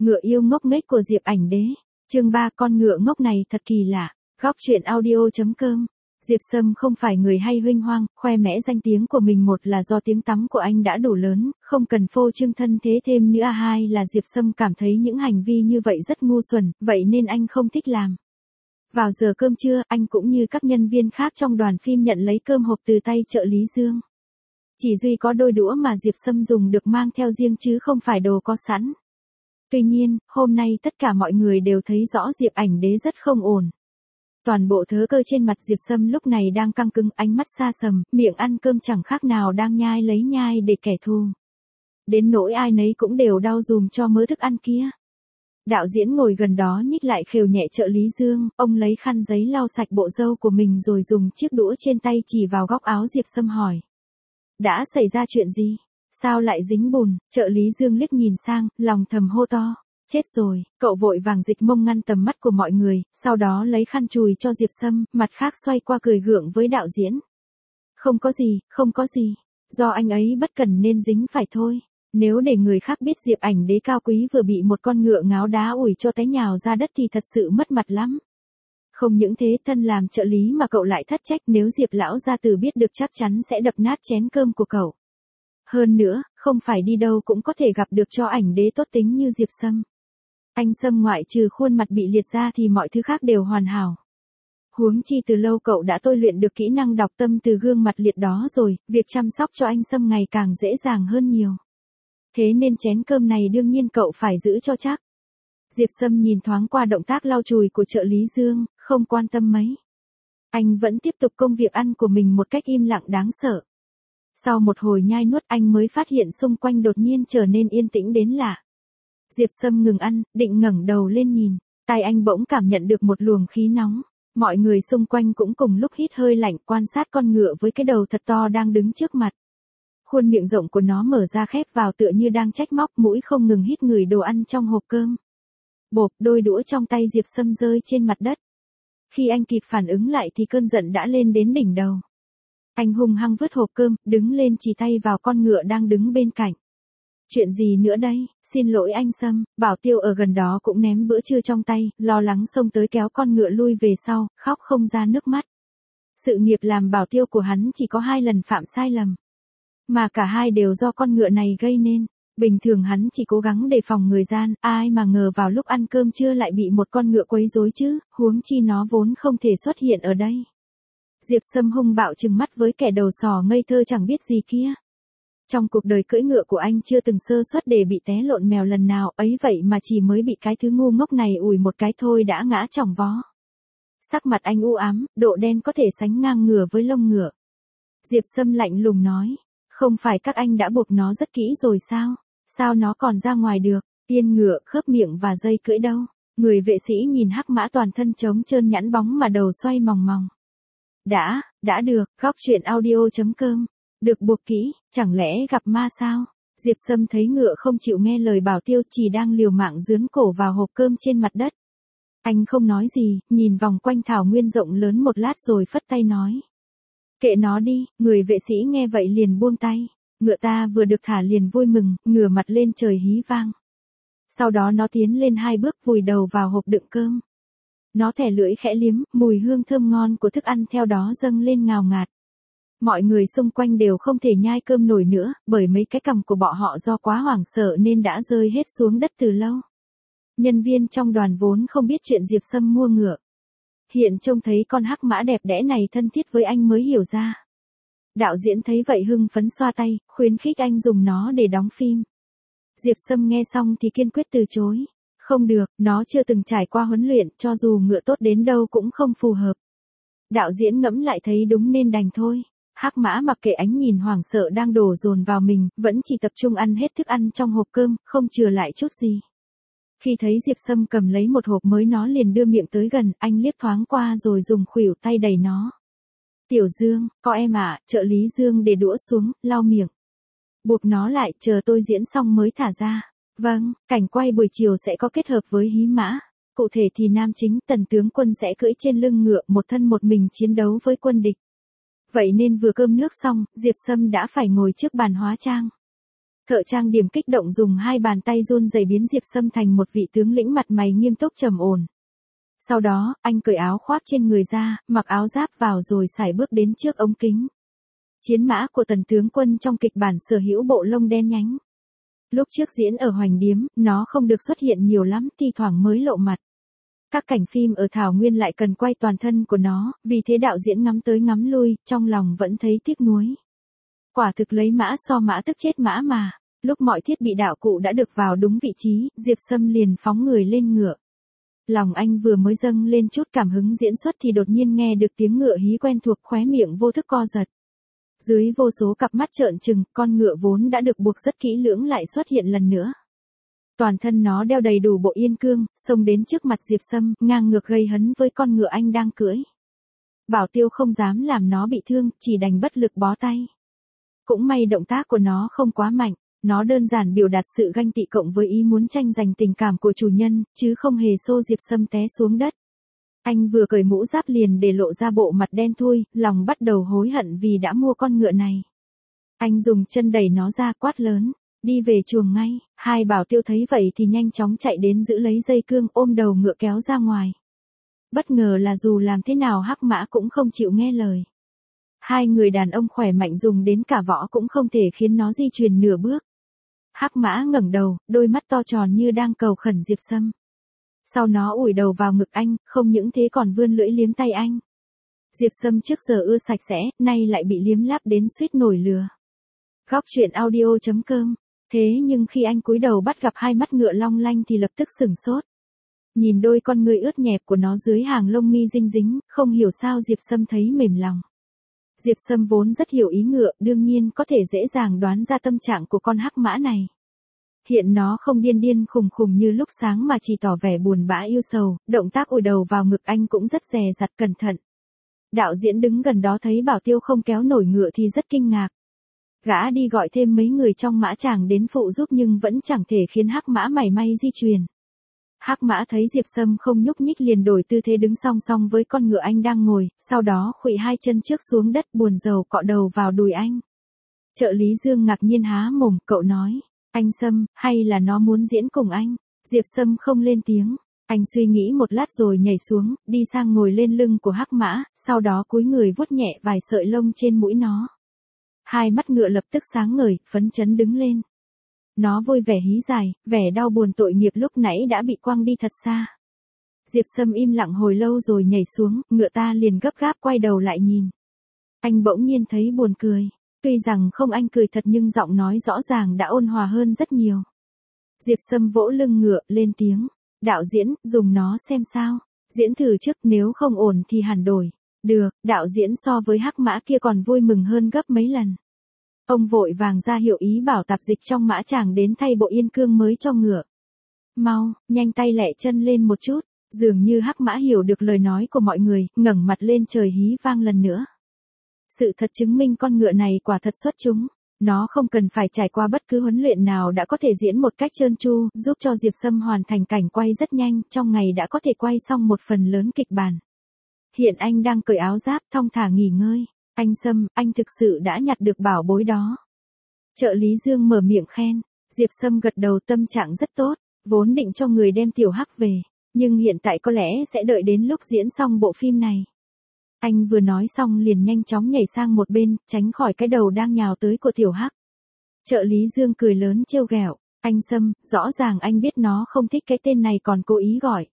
Ngựa yêu ngốc nghếch của Diệp Ảnh Đế. Chương 3, con ngựa ngốc này thật kỳ lạ. Góc truyện audio.com. Diệp Sâm không phải người hay huênh hoang, khoe mẽ danh tiếng của mình, một là do tiếng tăm của anh đã đủ lớn, không cần phô trương thân thế thêm nữa, hai là Diệp Sâm cảm thấy những hành vi như vậy rất ngu xuẩn, vậy nên anh không thích làm. Vào giờ cơm trưa, anh cũng như các nhân viên khác trong đoàn phim nhận lấy cơm hộp từ tay trợ lý Dương. Chỉ duy có đôi đũa mà Diệp Sâm dùng được mang theo riêng chứ không phải đồ có sẵn. Tuy nhiên, hôm nay tất cả mọi người đều thấy rõ Diệp Ảnh Đế rất không ổn. Toàn bộ thớ cơ trên mặt Diệp Sâm lúc này đang căng cứng, ánh mắt xa sầm, miệng ăn cơm chẳng khác nào đang nhai lấy nhai để kẻ thù. Đến nỗi ai nấy cũng đều đau dùm cho mớ thức ăn kia. Đạo diễn ngồi gần đó nhích lại khều nhẹ trợ lý Dương, ông lấy khăn giấy lau sạch bộ râu của mình rồi dùng chiếc đũa trên tay chỉ vào góc áo Diệp Sâm hỏi. Đã xảy ra chuyện gì? Sao lại dính bùn? Trợ lý Dương liếc nhìn sang, lòng thầm hô to. Chết rồi, cậu vội vàng dịch mông ngăn tầm mắt của mọi người, sau đó lấy khăn chùi cho Diệp Sâm, mặt khác xoay qua cười gượng với đạo diễn. Không có gì, không có gì. Do anh ấy bất cẩn nên dính phải thôi. Nếu để người khác biết Diệp Ảnh Đế cao quý vừa bị một con ngựa ngáo đá ủi cho té nhào ra đất thì thật sự mất mặt lắm. Không những thế, thân làm trợ lý mà cậu lại thất trách, nếu Diệp lão gia tử biết được chắc chắn sẽ đập nát chén cơm của cậu. Hơn nữa, không phải đi đâu cũng có thể gặp được cho Ảnh Đế tốt tính như Diệp Sâm. Anh Sâm ngoại trừ khuôn mặt bị liệt ra thì mọi thứ khác đều hoàn hảo. Huống chi từ lâu cậu đã tôi luyện được kỹ năng đọc tâm từ gương mặt liệt đó rồi, việc chăm sóc cho anh Sâm ngày càng dễ dàng hơn nhiều. Thế nên chén cơm này đương nhiên cậu phải giữ cho chắc. Diệp Sâm nhìn thoáng qua động tác lau chùi của trợ lý Dương, không quan tâm mấy. Anh vẫn tiếp tục công việc ăn của mình một cách im lặng đáng sợ. Sau một hồi nhai nuốt anh mới phát hiện xung quanh đột nhiên trở nên yên tĩnh đến lạ. Diệp Sâm ngừng ăn, định ngẩng đầu lên nhìn, tai anh bỗng cảm nhận được một luồng khí nóng. Mọi người xung quanh cũng cùng lúc hít hơi lạnh, quan sát con ngựa với cái đầu thật to đang đứng trước mặt. Khuôn miệng rộng của nó mở ra khép vào tựa như đang trách móc, mũi không ngừng hít ngửi đồ ăn trong hộp cơm. Bộp, đôi đũa trong tay Diệp Sâm rơi trên mặt đất. Khi anh kịp phản ứng lại thì cơn giận đã lên đến đỉnh đầu. Anh hung hăng vứt hộp cơm, đứng lên chỉ tay vào con ngựa đang đứng bên cạnh. Chuyện gì nữa đây? Xin lỗi anh Sâm. Bảo Tiêu ở gần đó cũng ném bữa trưa trong tay, lo lắng xông tới kéo con ngựa lui về sau, khóc không ra nước mắt. Sự nghiệp làm bảo tiêu của hắn chỉ có 2 lần phạm sai lầm. Mà cả hai đều do con ngựa này gây nên. Bình thường hắn chỉ cố gắng đề phòng người gian, ai mà ngờ vào lúc ăn cơm trưa lại bị một con ngựa quấy rối chứ, huống chi nó vốn không thể xuất hiện ở đây. Diệp Sâm hung bạo trừng mắt với kẻ đầu sò ngây thơ chẳng biết gì kia. Trong cuộc đời cưỡi ngựa của anh chưa từng sơ suất để bị té lộn mèo lần nào, ấy vậy mà chỉ mới bị cái thứ ngu ngốc này ủi một cái thôi đã ngã chỏng vó. Sắc mặt anh u ám, độ đen có thể sánh ngang ngửa với lông ngựa. Diệp Sâm lạnh lùng nói, không phải các anh đã buộc nó rất kỹ rồi sao? Sao nó còn ra ngoài được? Tiên ngựa, khớp miệng và dây cưỡi đâu? Người vệ sĩ nhìn hắc mã toàn thân trống trơn nhẵn bóng mà đầu xoay mòng mòng. Đã được, góc truyện audio.com. Được buộc kỹ, chẳng lẽ gặp ma sao? Diệp Sâm thấy ngựa không chịu nghe lời Bảo Tiêu, chỉ đang liều mạng dướn cổ vào hộp cơm trên mặt đất. Anh không nói gì, nhìn vòng quanh thảo nguyên rộng lớn một lát rồi phất tay nói. Kệ nó đi. Người vệ sĩ nghe vậy liền buông tay. Ngựa ta vừa được thả liền vui mừng, ngửa mặt lên trời hí vang. Sau đó nó tiến lên 2 bước vùi đầu vào hộp đựng cơm. Nó thè lưỡi khẽ liếm, mùi hương thơm ngon của thức ăn theo đó dâng lên ngào ngạt. Mọi người xung quanh đều không thể nhai cơm nổi nữa, bởi mấy cái cằm của bọn họ do quá hoảng sợ nên đã rơi hết xuống đất từ lâu. Nhân viên trong đoàn vốn không biết chuyện Diệp Sâm mua ngựa. Hiện trông thấy con hắc mã đẹp đẽ này thân thiết với anh mới hiểu ra. Đạo diễn thấy vậy hưng phấn xoa tay, khuyến khích anh dùng nó để đóng phim. Diệp Sâm nghe xong thì kiên quyết từ chối. Không được, nó chưa từng trải qua huấn luyện, cho dù ngựa tốt đến đâu cũng không phù hợp. Đạo diễn ngẫm lại thấy đúng nên đành thôi. Hắc mã mặc kệ ánh nhìn hoảng sợ đang đổ dồn vào mình, vẫn chỉ tập trung ăn hết thức ăn trong hộp cơm, không chừa lại chút gì. Khi thấy Diệp Sâm cầm lấy một hộp mới nó liền đưa miệng tới gần, anh liếc thoáng qua rồi dùng khuỷu tay đẩy nó. Tiểu Dương, có em ạ. Trợ lý Dương để đũa xuống, lau miệng. Buộc nó lại, chờ tôi diễn xong mới thả ra. Vâng, cảnh quay buổi chiều sẽ có kết hợp với hí mã. Cụ thể thì nam chính Tần tướng quân sẽ cưỡi trên lưng ngựa một thân một mình chiến đấu với quân địch. Vậy nên vừa cơm nước xong, Diệp Sâm đã phải ngồi trước bàn hóa trang. Thợ trang điểm kích động dùng hai bàn tay run rẩy biến Diệp Sâm thành một vị tướng lĩnh mặt mày nghiêm túc trầm ổn. Sau đó, anh cởi áo khoác trên người ra, mặc áo giáp vào rồi sải bước đến trước ống kính. Chiến mã của Tần tướng quân trong kịch bản sở hữu bộ lông đen nhánh. Lúc trước diễn ở Hoành Điếm, nó không được xuất hiện nhiều lắm, thi thoảng mới lộ mặt. Các cảnh phim ở Thảo Nguyên lại cần quay toàn thân của nó, vì thế đạo diễn ngắm tới ngắm lui, trong lòng vẫn thấy tiếc nuối. Quả thực lấy mã so mã tức chết mã mà. Lúc mọi thiết bị đạo cụ đã được vào đúng vị trí, Diệp Sâm liền phóng người lên ngựa. Lòng anh vừa mới dâng lên chút cảm hứng diễn xuất thì đột nhiên nghe được tiếng ngựa hí quen thuộc, khóe miệng vô thức co giật. Dưới vô số cặp mắt trợn trừng, con ngựa vốn đã được buộc rất kỹ lưỡng lại xuất hiện lần nữa. Toàn thân nó đeo đầy đủ bộ yên cương, xông đến trước mặt Diệp Sâm, ngang ngược gây hấn với con ngựa anh đang cưỡi. Bảo Tiêu không dám làm nó bị thương, chỉ đành bất lực bó tay. Cũng may động tác của nó không quá mạnh, nó đơn giản biểu đạt sự ganh tị cộng với ý muốn tranh giành tình cảm của chủ nhân, chứ không hề xô Diệp Sâm té xuống đất. Anh vừa cởi mũ giáp liền để lộ ra bộ mặt đen thui, lòng bắt đầu hối hận vì đã mua con ngựa này. Anh dùng chân đẩy nó ra, quát lớn, đi về chuồng ngay. Hai Bảo Tiêu thấy vậy thì nhanh chóng chạy đến giữ lấy dây cương, ôm đầu ngựa kéo ra ngoài. Bất ngờ là dù làm thế nào hắc mã cũng không chịu nghe lời. Hai người đàn ông khỏe mạnh dùng đến cả võ cũng không thể khiến nó di chuyển nửa bước. Hắc mã ngẩng đầu, đôi mắt to tròn như đang cầu khẩn Diệp Sâm. Sau nó ủi đầu vào ngực anh, không những thế còn vươn lưỡi liếm tay anh. Diệp Sâm trước giờ ưa sạch sẽ, nay lại bị liếm láp đến suýt nổi lừa. Góc truyện audio.com. Thế nhưng khi anh cúi đầu bắt gặp hai mắt ngựa long lanh thì lập tức sửng sốt. Nhìn đôi con ngươi ướt nhẹp của nó dưới hàng lông mi dinh dính, không hiểu sao Diệp Sâm thấy mềm lòng. Diệp Sâm vốn rất hiểu ý ngựa, đương nhiên có thể dễ dàng đoán ra tâm trạng của con hắc mã này. Hiện nó không điên điên khùng khùng như lúc sáng mà chỉ tỏ vẻ buồn bã yêu sầu, động tác ủi đầu vào ngực anh cũng rất dè dặt cẩn thận. Đạo diễn đứng gần đó thấy Bảo Tiêu không kéo nổi ngựa thì rất kinh ngạc. Gã đi gọi thêm mấy người trong mã chàng đến phụ giúp nhưng vẫn chẳng thể khiến hắc mã mảy may di chuyển. Hắc mã thấy Diệp Sâm không nhúc nhích liền đổi tư thế đứng song song với con ngựa anh đang ngồi, sau đó khuỵu hai chân trước xuống đất buồn rầu cọ đầu vào đùi anh. Trợ lý Dương ngạc nhiên há mồm, cậu nói, anh Sâm, hay là nó muốn diễn cùng anh? Diệp Sâm không lên tiếng, anh suy nghĩ một lát rồi nhảy xuống, đi sang ngồi lên lưng của hắc mã, sau đó cúi người vuốt nhẹ vài sợi lông trên mũi nó. Hai mắt ngựa lập tức sáng ngời, phấn chấn đứng lên. Nó vui vẻ hí dài, vẻ đau buồn tội nghiệp lúc nãy đã bị quăng đi thật xa. Diệp Sâm im lặng hồi lâu rồi nhảy xuống, ngựa ta liền gấp gáp quay đầu lại nhìn. Anh bỗng nhiên thấy buồn cười. Tuy rằng không anh cười thật nhưng giọng nói rõ ràng đã ôn hòa hơn rất nhiều. Diệp Sâm vỗ lưng ngựa, lên tiếng. Đạo diễn, dùng nó xem sao. Diễn thử trước, nếu không ổn thì hẳn đổi. Được, đạo diễn so với hắc mã kia còn vui mừng hơn gấp mấy lần. Ông vội vàng ra hiệu ý bảo tạp dịch trong mã chàng đến thay bộ yên cương mới cho ngựa. Mau, nhanh tay lẹ chân lên một chút. Dường như hắc mã hiểu được lời nói của mọi người, ngẩng mặt lên trời hí vang lần nữa. Sự thật chứng minh con ngựa này quả thật xuất chúng. Nó không cần phải trải qua bất cứ huấn luyện nào đã có thể diễn một cách trơn tru, giúp cho Diệp Sâm hoàn thành cảnh quay rất nhanh, trong ngày đã có thể quay xong một phần lớn kịch bản. Hiện anh đang cởi áo giáp thong thả nghỉ ngơi. Anh Sâm, anh thực sự đã nhặt được bảo bối đó. Trợ lý Dương mở miệng khen. Diệp Sâm gật đầu, tâm trạng rất tốt, vốn định cho người đem tiểu hắc về, nhưng hiện tại có lẽ sẽ đợi đến lúc diễn xong bộ phim này. Anh vừa nói xong liền nhanh chóng nhảy sang một bên, tránh khỏi cái đầu đang nhào tới của tiểu hắc. Trợ lý Dương cười lớn trêu ghẹo, anh Sâm, rõ ràng anh biết nó không thích cái tên này còn cố ý gọi.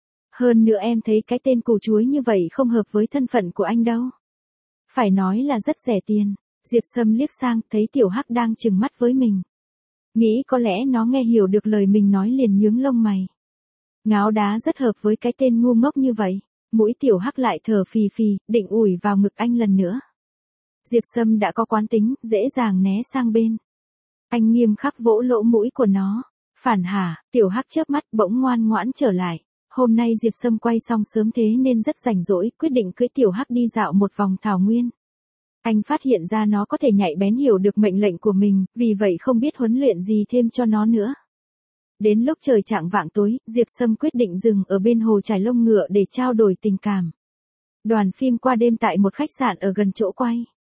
Hơn nữa em thấy cái tên củ chuối như vậy không hợp với thân phận của anh đâu. Phải nói là rất rẻ tiền. Diệp Sâm liếc sang, thấy tiểu hắc đang trừng mắt với mình. Nghĩ có lẽ nó nghe hiểu được lời mình nói liền nhướng lông mày. Ngáo đá rất hợp với cái tên ngu ngốc như vậy. Mũi tiểu hắc lại thở phì phì, định ủi vào ngực anh lần nữa. Diệp Sâm đã có quán tính, dễ dàng né sang bên. Anh nghiêm khắc vỗ lỗ mũi của nó. Phản hả, tiểu hắc chớp mắt bỗng ngoan ngoãn trở lại. Hôm nay Diệp Sâm quay xong sớm thế nên rất rảnh rỗi, quyết định cưỡi tiểu hắc đi dạo một vòng thảo nguyên. Anh phát hiện ra nó có thể nhạy bén hiểu được mệnh lệnh của mình, vì vậy không biết huấn luyện gì thêm cho nó nữa. Đến lúc trời chạng vạng tối, Diệp Sâm quyết định dừng ở bên hồ chải lông ngựa để trao đổi tình cảm. Đoàn phim qua đêm tại một khách sạn ở gần chỗ quay.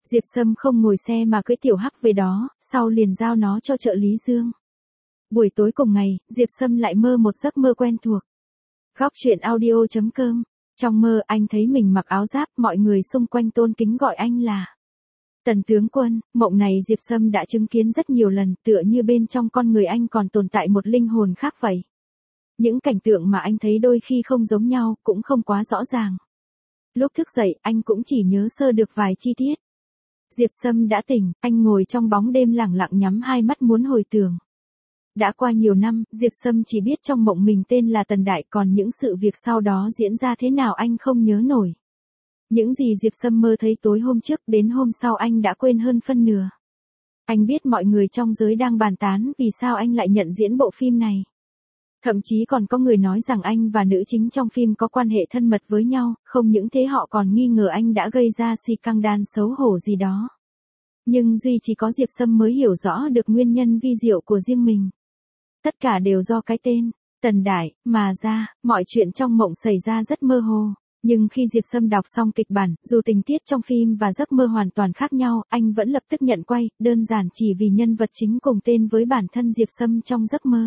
Diệp Sâm không ngồi xe mà cưỡi tiểu hắc về đó, sau liền giao nó cho trợ lý Dương. Buổi tối cùng ngày, Diệp Sâm lại mơ một giấc mơ quen thuộc. Góc truyện audio.com. Trong mơ anh thấy mình mặc áo giáp, mọi người xung quanh tôn kính gọi anh là Tần tướng quân. Mộng này Diệp Sâm đã chứng kiến rất nhiều lần, tựa như bên trong con người anh còn tồn tại một linh hồn khác vậy. Những cảnh tượng mà anh thấy đôi khi không giống nhau, cũng không quá rõ ràng. Lúc thức dậy, anh cũng chỉ nhớ sơ được vài chi tiết. Diệp Sâm đã tỉnh, anh ngồi trong bóng đêm lẳng lặng nhắm hai mắt muốn hồi tưởng. Đã qua nhiều năm, Diệp Sâm chỉ biết trong mộng mình tên là Tần Đại, còn những sự việc sau đó diễn ra thế nào anh không nhớ nổi. Những gì Diệp Sâm mơ thấy tối hôm trước đến hôm sau anh đã quên hơn phân nửa. Anh biết mọi người trong giới đang bàn tán vì sao anh lại nhận diễn bộ phim này. Thậm chí còn có người nói rằng anh và nữ chính trong phim có quan hệ thân mật với nhau, không những thế họ còn nghi ngờ anh đã gây ra scandal xấu hổ gì đó. Nhưng duy chỉ có Diệp Sâm mới hiểu rõ được nguyên nhân vi diệu của riêng mình. Tất cả đều do cái tên, Tần Đại, mà ra, mọi chuyện trong mộng xảy ra rất mơ hồ. Nhưng khi Diệp Sâm đọc xong kịch bản, dù tình tiết trong phim và giấc mơ hoàn toàn khác nhau, anh vẫn lập tức nhận quay, đơn giản chỉ vì nhân vật chính cùng tên với bản thân Diệp Sâm trong giấc mơ.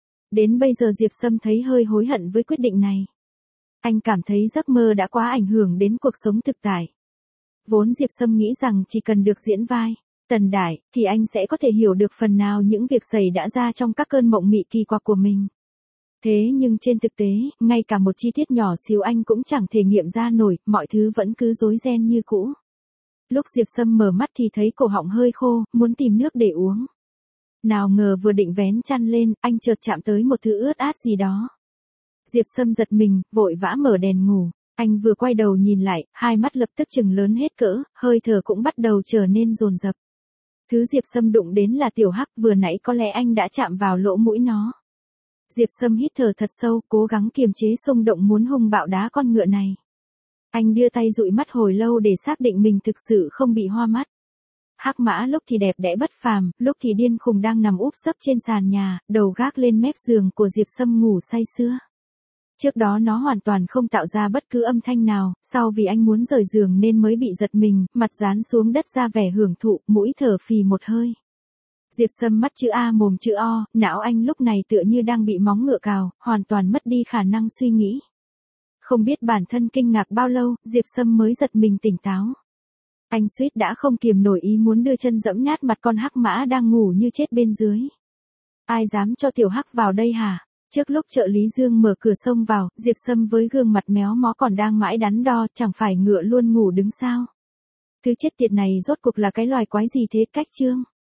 Đến bây giờ Diệp Sâm thấy hơi hối hận với quyết định này. Anh cảm thấy giấc mơ đã quá ảnh hưởng đến cuộc sống thực tại. Vốn Diệp Sâm nghĩ rằng chỉ cần được diễn vai Tần Đại, thì anh sẽ có thể hiểu được phần nào những việc xảy đã ra trong các cơn mộng mị kỳ quặc của mình. Thế nhưng trên thực tế, ngay cả một chi tiết nhỏ xíu anh cũng chẳng thể nghiệm ra nổi, mọi thứ vẫn cứ rối ren như cũ. Lúc Diệp Sâm mở mắt thì thấy cổ họng hơi khô, muốn tìm nước để uống. Nào ngờ vừa định vén chăn lên, anh chợt chạm tới một thứ ướt át gì đó. Diệp Sâm giật mình, vội vã mở đèn ngủ. Anh vừa quay đầu nhìn lại, hai mắt lập tức trừng lớn hết cỡ, hơi thở cũng bắt đầu trở nên dồn dập. Thứ Diệp Sâm đụng đến là tiểu hắc, vừa nãy có lẽ anh đã chạm vào lỗ mũi nó. Diệp Sâm hít thở thật sâu, cố gắng kiềm chế xung động muốn hung bạo đá con ngựa này. Anh đưa tay dụi mắt hồi lâu để xác định mình thực sự không bị hoa mắt. Hắc mã lúc thì đẹp đẽ bất phàm, lúc thì điên khùng đang nằm úp sấp trên sàn nhà, đầu gác lên mép giường của Diệp Sâm ngủ say sưa. Trước đó nó hoàn toàn không tạo ra bất cứ âm thanh nào, sau vì anh muốn rời giường nên mới bị giật mình, mặt dán xuống đất ra vẻ hưởng thụ, mũi thở phì một hơi. Diệp Sâm mắt chữ A mồm chữ O, não anh lúc này tựa như đang bị móng ngựa cào, hoàn toàn mất đi khả năng suy nghĩ. Không biết bản thân kinh ngạc bao lâu, Diệp Sâm mới giật mình tỉnh táo. Anh suýt đã không kiềm nổi ý muốn đưa chân giẫm nát mặt con hắc mã đang ngủ như chết bên dưới. Ai dám cho tiểu hắc vào đây hả? Trước lúc trợ lý Dương mở cửa xông vào, Diệp Sâm với gương mặt méo mó còn đang mãi đắn đo, chẳng phải ngựa luôn ngủ đứng sao? Thứ chết tiệt này rốt cuộc là cái loài quái gì thế? Cách chương